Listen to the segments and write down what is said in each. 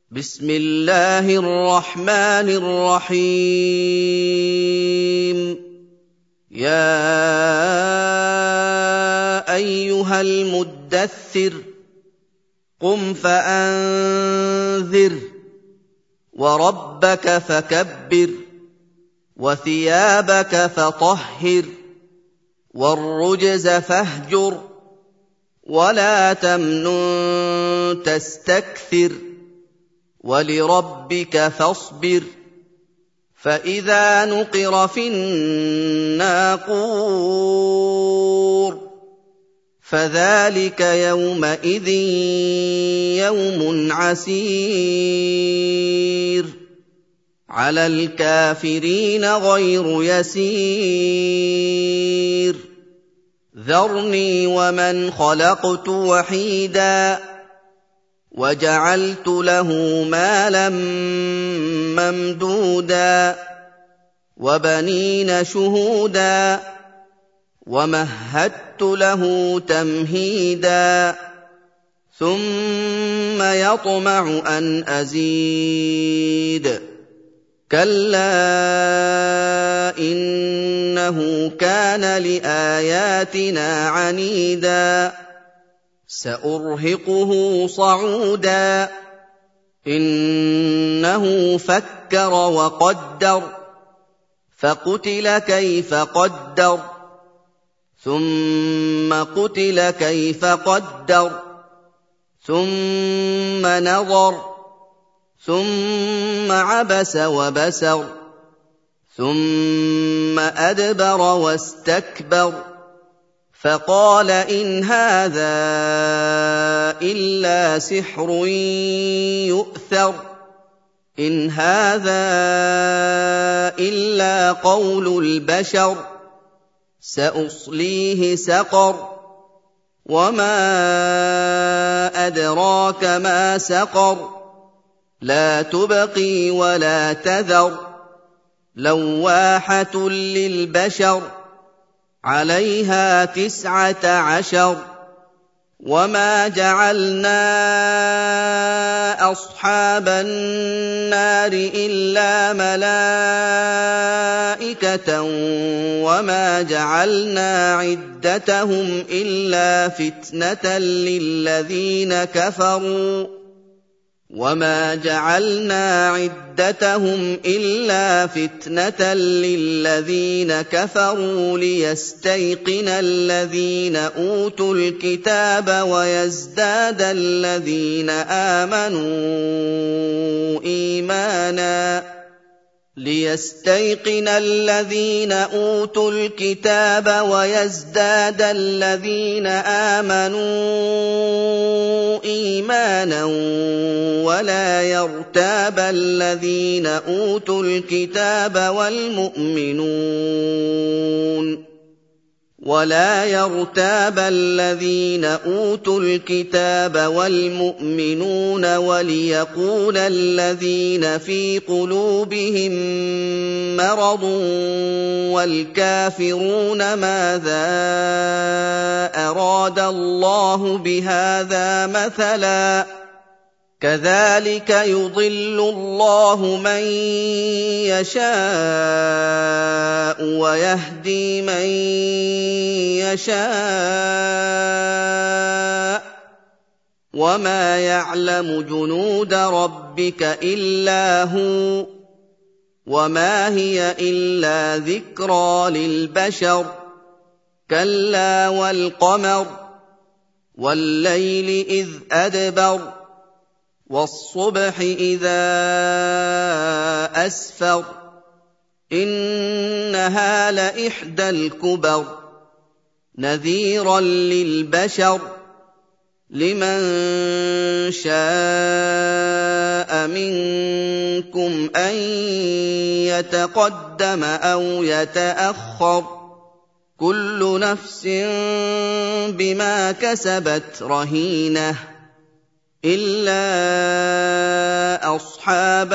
بسم الله الرحمن الرحيم يا أيها المدثر قم فأنذر وربك فكبر وثيابك فطهر والرجز فاهجر ولا تمنن تستكثر ولربك فاصبر فإذا نقر في الناقور فذلك يومئذ يوم عسير على الكافرين غير يسير ذرني ومن خلقت وحيدا وجعلت له مالا ممدودا وبنين شهودا ومهدت له تمهيدا ثم يطمع أن أزيد كلا إنه كان لآياتنا عنيدا سأرهقه صعودا إنه فكر وقدر فقتل كيف قدر ثم قتل كيف قدر ثم نظر ثم عبس وبسر ثم أدبر واستكبر فقال إن هذا إلا سحر يؤثر إن هذا إلا قول البشر سأصليه سقر وما أدراك ما سقر لا تبقي ولا تذر لواحة للبشر عليها 19 وما جعلنا أصحاب النار إلا ملائكة وما جعلنا عدتهم إلا فتنة للذين كفروا وما جعلنا عدتهم إلا فتنة للذين كفروا ليستيقن الذين أوتوا الكتاب ويزداد الذين آمنوا إيمانا ليستيقن الذين أوتوا الكتاب ويزداد الذين آمنوا إيمانا ولا يرتاب الذين أوتوا الكتاب والمؤمنون وليقول الذين في قلوبهم مرض والكافرون ماذا أراد الله بهذا مثلا كذلك يضل الله من يشاء ويهدي من يشاء وما يعلم جنود ربك إلا هو وما هي إلا ذكرى للبشر كلا والقمر والليل إذ أدبر والصبح إذا أسفر إنها لإحدى الكبر نذيرا للبشر لمن شاء منكم أن يتقدم أو يتأخر كل نفس بما كسبت رهينة إلا أصحاب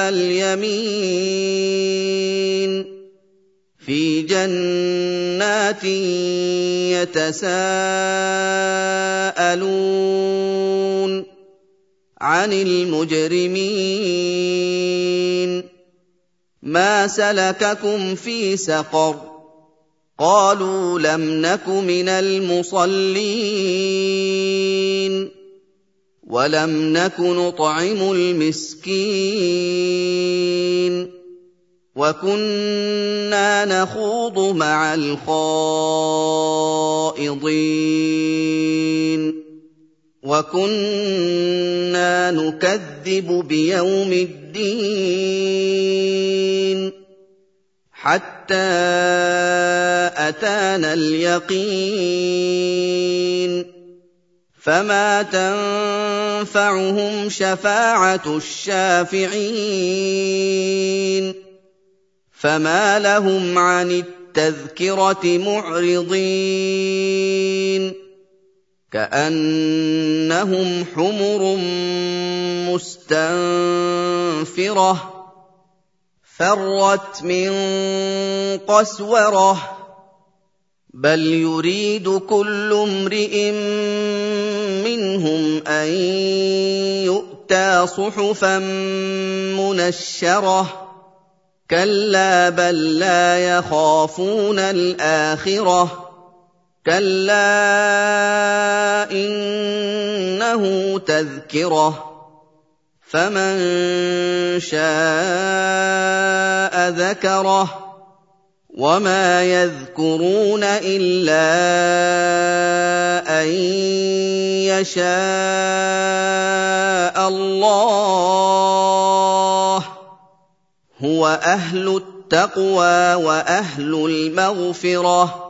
اليمين في جنات يتساءلون عَنِ الْمُجْرِمِينَ مَا سَلَكَكُمْ فِي سَقَرَ قَالُوا لَمْ نَكُ مِنَ الْمُصَلِّينَ وَلَمْ نَكُ نُطْعِمُ الْمِسْكِينَ وَكُنَّا نَخُوضُ مَعَ الْخَائِضِينَ وَكُنَّا نُكَذِّبُ بِيَوْمِ الدِّينِ حَتَّىٰ أَتَانَا الْيَقِينُ فَمَا تَنفَعُهُمْ شَفَاعَةُ الشَّافِعِينَ فَمَا لَهُمْ عَنِ التَّذْكِرَةِ مُعْرِضِينَ كَأَنَّهُمْ حُمُرٌ مُّسْتَنفِرَةٌ فَرَّتْ مِن قَسْوَرَةٍ بَلْ يُرِيدُ كُلُّ امْرِئٍ مِّنْهُمْ أَن يُؤْتَىٰ صُحُفًا مُّنَشَّرَةً كَلَّا بَل لَّا يَخَافُونَ الْآخِرَةَ كَلَّا إِنَّهُ تَذْكِرَةٌ فَمَن شَاءَ ذَكَرَهُ وَمَا يَذْكُرُونَ إِلَّا أَن يَشَاءَ اللَّهُ هُوَ أَهْلُ التَّقْوَىٰ وَأَهْلُ الْمَغْفِرَةِ